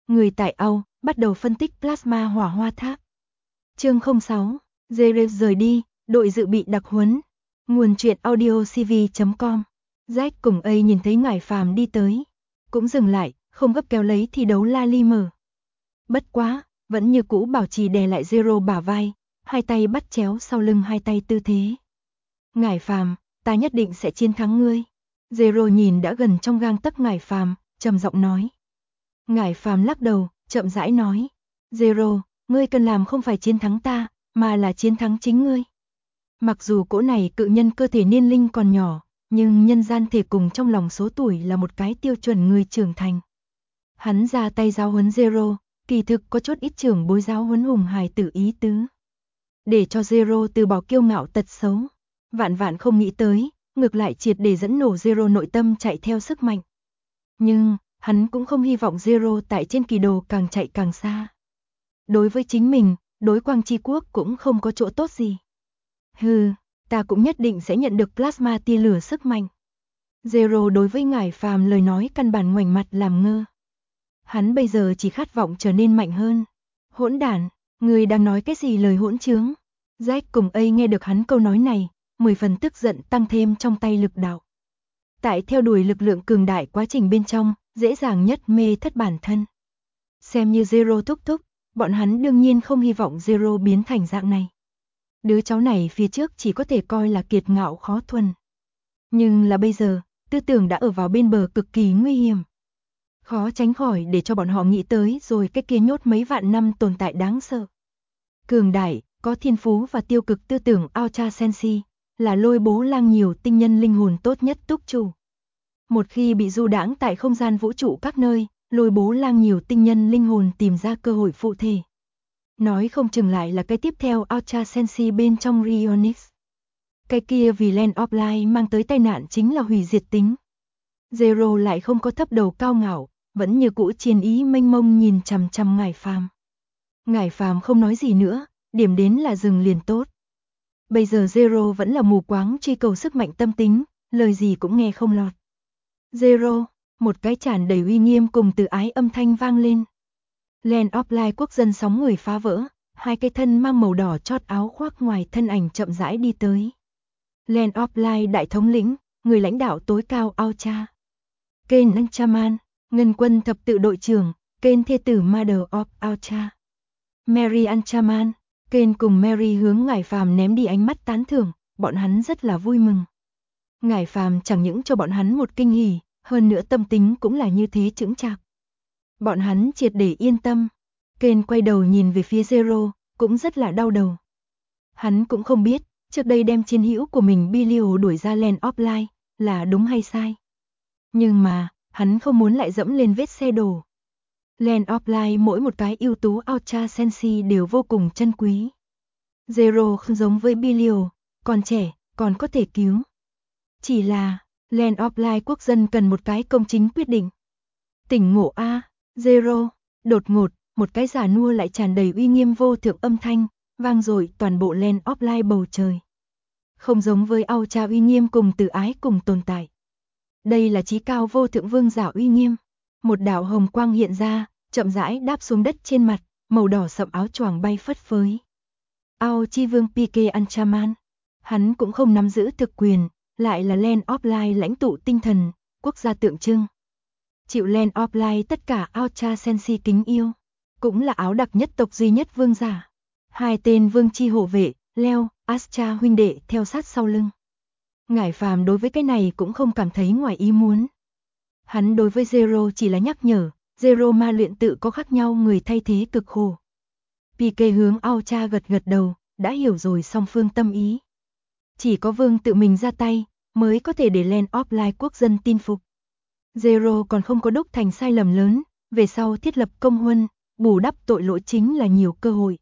Người tại Âu bắt đầu phân tích plasma hỏa hoa tháp. Chương 06, Zverev rời đi, đội dự bị đặc huấn. Nguồn truyện audio cv.com. Jack cùng A nhìn thấy Ngải Phàm đi tới, cũng dừng lại, không gấp kéo lấy thi đấu La Limer. Bất quá, vẫn như cũ bảo trì đè lại Zero bả vai, hai tay bắt chéo sau lưng, hai tay tư thế. Ngải Phàm, ta nhất định sẽ chiến thắng ngươi. Zero nhìn đã gần trong gang tấc Ngải Phàm, trầm giọng nói. Ngải Phàm lắc đầu, chậm rãi nói. Zero, ngươi cần làm không phải chiến thắng ta, mà là chiến thắng chính ngươi. Mặc dù cỗ này cự nhân cơ thể niên linh còn nhỏ, nhưng nhân gian thể cùng trong lòng số tuổi là một cái tiêu chuẩn người trưởng thành. Hắn ra tay giáo huấn Zero, kỳ thực có chút ít trưởng bối giáo huấn hùng hài tử ý tứ. Để cho Zero từ bỏ kiêu ngạo tật xấu. Vạn vạn không nghĩ tới, ngược lại triệt để dẫn nổ Zero nội tâm chạy theo sức mạnh. Nhưng, hắn cũng không hy vọng Zero tại trên kỳ đồ càng chạy càng xa. Đối với chính mình, đối Quang Chi Quốc cũng không có chỗ tốt gì. Hừ, ta cũng nhất định sẽ nhận được plasma tia lửa sức mạnh. Zero đối với Ngải Phàm lời nói căn bản ngoảnh mặt làm ngơ. Hắn bây giờ chỉ khát vọng trở nên mạnh hơn. Hỗn đản, người đang nói cái gì lời hỗn trướng? Jack cùng A nghe được hắn câu nói này, 10 phần tức giận tăng thêm trong tay lực đạo. Tại theo đuổi lực lượng cường đại quá trình bên trong, dễ dàng nhất mê thất bản thân. Xem như Zero thúc thúc, bọn hắn đương nhiên không hy vọng Zero biến thành dạng này. Đứa cháu này phía trước chỉ có thể coi là kiệt ngạo khó thuần. Nhưng là bây giờ, tư tưởng đã ở vào bên bờ cực kỳ nguy hiểm. Khó tránh khỏi để cho bọn họ nghĩ tới rồi cái kia nhốt mấy vạn năm tồn tại đáng sợ. Cường đại, có thiên phú và tiêu cực tư tưởng Ultra Sensi, là Lôi Bố Lang nhiều tinh nhân linh hồn tốt nhất túc chủ. Một khi bị du đãng tại không gian vũ trụ các nơi, Lôi Bố Lang nhiều tinh nhân linh hồn tìm ra cơ hội phụ thể. Nói không chừng lại là cái tiếp theo Ultra Sensi bên trong Rionix. Cái kia vì Land of Light mang tới tai nạn chính là hủy diệt tính. Zero lại không có thấp đầu cao ngạo, vẫn như cũ chiến ý mênh mông nhìn chằm chằm Ngải Phàm. Ngải Phàm không nói gì nữa, điểm đến là dừng liền tốt. Bây giờ Zero vẫn là mù quáng truy cầu sức mạnh tâm tính, lời gì cũng nghe không lọt. Zero, một cái tràn đầy uy nghiêm cùng từ ái âm thanh vang lên. Land of Light quốc dân sóng người phá vỡ, hai cái thân mang màu đỏ chót áo khoác ngoài thân ảnh chậm rãi đi tới. Land of Light đại thống lĩnh, người lãnh đạo tối cao Ultra. Ken Anchaman, ngân quân thập tự đội trưởng, Ken thê tử Mother of Ultra. Mary Anchaman, Ken cùng Mary hướng Ngải Phàm ném đi ánh mắt tán thưởng, bọn hắn rất là vui mừng. Ngải Phàm chẳng những cho bọn hắn một kinh hỉ, hơn nữa tâm tính cũng là như thế chững chạc. Bọn hắn triệt để yên tâm. Ken quay đầu nhìn về phía Zero, cũng rất là đau đầu. Hắn cũng không biết, trước đây đem chiến hữu của mình Bilio đuổi ra Land of Light, là đúng hay sai. Nhưng mà, hắn không muốn lại dẫm lên vết xe đổ. Land of Light mỗi một cái ưu tú Ultra Sensi đều vô cùng chân quý. Zero không giống với Bilio, còn trẻ, còn có thể cứu. Chỉ là, Land of Light quốc dân cần một cái công chính quyết định. Tỉnh ngộ a, Zero, đột ngột, một cái giả nua lại tràn đầy uy nghiêm vô thượng âm thanh, vang dội toàn bộ Land of Light bầu trời. Không giống với Ultra uy nghiêm cùng từ ái cùng tồn tại. Đây là chí cao vô thượng vương giả uy nghiêm. Một đạo hồng quang hiện ra, chậm rãi đáp xuống đất trên mặt, màu đỏ sậm áo choàng bay phất phới. Ao chi vương Pike Anchaman. Hắn cũng không nắm giữ thực quyền, lại là Land of Light lãnh tụ tinh thần, quốc gia tượng trưng. Chịu Land of Light tất cả Ultra Sensi kính yêu. Cũng là áo đặc nhất tộc duy nhất vương giả. Hai tên vương chi hộ vệ, Leo, Astra huynh đệ theo sát sau lưng. Ngải Phàm đối với cái này cũng không cảm thấy ngoài ý muốn. Hắn đối với Zero chỉ là nhắc nhở, Zero ma luyện tự có khác nhau người thay thế cực khổ. Pike hướng Ultra gật gật đầu, đã hiểu rồi song phương tâm ý. Chỉ có vương tự mình ra tay, mới có thể để Land of Light quốc dân tin phục. Zero còn không có đúc thành sai lầm lớn, về sau thiết lập công huân, bù đắp tội lỗi chính là nhiều cơ hội.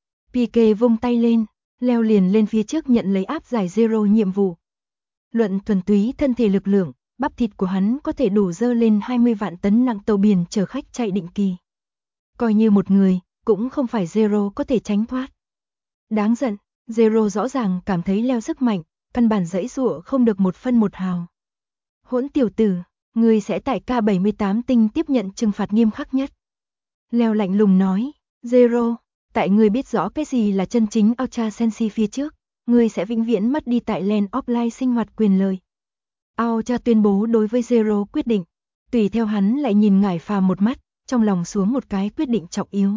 Pike vung tay lên, leo liền lên phía trước nhận lấy áp giải Zero nhiệm vụ. Luận thuần túy thân thể lực lượng, bắp thịt của hắn có thể đủ dơ lên 20 vạn tấn nặng tàu biển chở khách chạy định kỳ. Coi như một người, cũng không phải Zero có thể tránh thoát. Đáng giận, Zero rõ ràng cảm thấy leo sức mạnh, căn bản giãy giụa không được một phân một hào. Hỗn tiểu tử, ngươi sẽ tại K78 tinh tiếp nhận trừng phạt nghiêm khắc nhất. Leo lạnh lùng nói, Zero, tại ngươi biết rõ cái gì là chân chính Ultra Sensi phía trước, ngươi sẽ vĩnh viễn mất đi tại Land of Light sinh hoạt quyền lợi. Ultra tuyên bố đối với Zero quyết định, tùy theo hắn lại nhìn Ngải Phàm một mắt, trong lòng xuống một cái quyết định trọng yếu.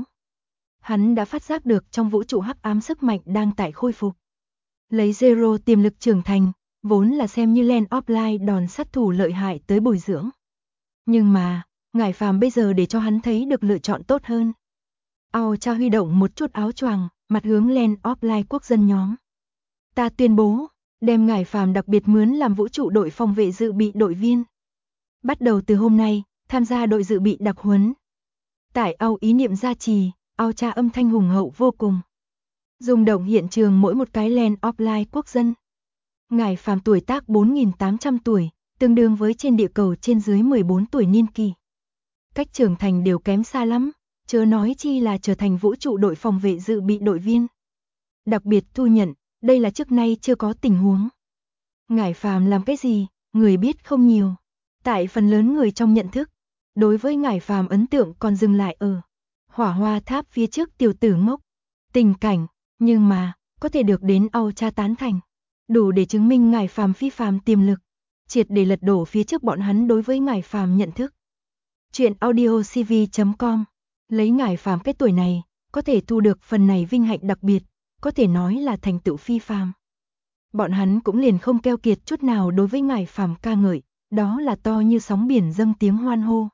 Hắn đã phát giác được trong vũ trụ hắc ám sức mạnh đang tại khôi phục. Lấy Zero tiềm lực trưởng thành, vốn là xem như Land of Light đòn sát thủ lợi hại tới bồi dưỡng. Nhưng mà, Ngải Phàm bây giờ để cho hắn thấy được lựa chọn tốt hơn. Ultra huy động một chút áo choàng, mặt hướng Land of Light quốc dân nhóm. Ta tuyên bố, đem Ngải Phàm đặc biệt mướn làm vũ trụ đội phòng vệ dự bị đội viên. Bắt đầu từ hôm nay, tham gia đội dự bị đặc huấn. Tải ý niệm gia trì, Ultra âm thanh hùng hậu vô cùng. Rung động hiện trường mỗi một cái Land of Light quốc dân. Ngải Phàm tuổi tác 4.800 tuổi, tương đương với trên địa cầu trên dưới 14 tuổi niên kỳ. Cách trưởng thành đều kém xa lắm, chớ nói chi là trở thành vũ trụ đội phòng vệ dự bị đội viên. Đặc biệt thu nhận, đây là trước nay chưa có tình huống. Ngải Phàm làm cái gì, người biết không nhiều. Tại phần lớn người trong nhận thức, đối với Ngải Phàm ấn tượng còn dừng lại ở Hỏa Hoa Tháp phía trước tiểu tử ngốc, tình cảnh, nhưng mà, có thể được đến Ultra tán thành, đủ để chứng minh Ngải Phàm phi phàm tiềm lực, triệt để lật đổ phía trước bọn hắn đối với Ngải Phàm nhận thức. Chuyện audiocv.com, lấy Ngải Phàm cái tuổi này, có thể thu được phần này vinh hạnh đặc biệt, có thể nói là thành tựu phi phàm. Bọn hắn cũng liền không keo kiệt chút nào đối với Ngải Phàm ca ngợi, đó là to như sóng biển dâng tiếng hoan hô.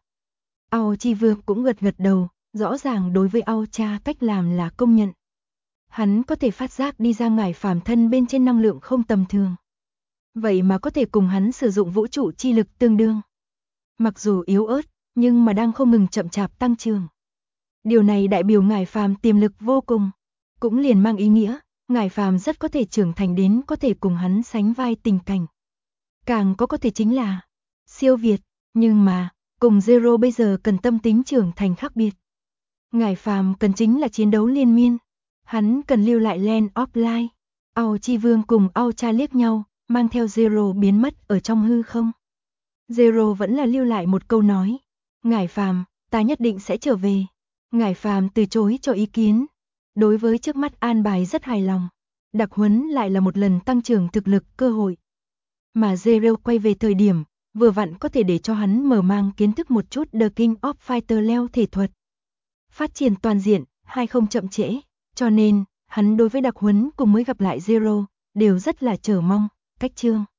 Ao Chi Vương cũng gật gật đầu, rõ ràng đối với Ao Cha cách làm là công nhận. Hắn có thể phát giác đi ra Ngải Phàm thân bên trên năng lượng không tầm thường. Vậy mà có thể cùng hắn sử dụng vũ trụ chi lực tương đương. Mặc dù yếu ớt, nhưng mà đang không ngừng chậm chạp tăng trưởng. Điều này đại biểu Ngải Phàm tiềm lực vô cùng, cũng liền mang ý nghĩa, Ngải Phàm rất có thể trưởng thành đến có thể cùng hắn sánh vai tình cảnh. Càng có thể chính là siêu việt, nhưng mà, cùng Zero bây giờ cần tâm tính trưởng thành khác biệt. Ngải Phàm cần chính là chiến đấu liên miên, hắn cần lưu lại Land of Light. Ao Chi Vương cùng Ao Cha liếc nhau, mang theo Zero biến mất ở trong hư không. Zero vẫn là lưu lại một câu nói, Ngải Phàm, ta nhất định sẽ trở về. Ngải Phàm từ chối cho ý kiến. Đối với trước mắt an bài rất hài lòng, đặc huấn lại là một lần tăng trưởng thực lực cơ hội. Mà Zero quay về thời điểm, vừa vặn có thể để cho hắn mở mang kiến thức một chút The King of Fighter leo thể thuật. Phát triển toàn diện, hay không chậm trễ, cho nên, hắn đối với đặc huấn cùng mới gặp lại Zero, đều rất là chờ mong, cách chương.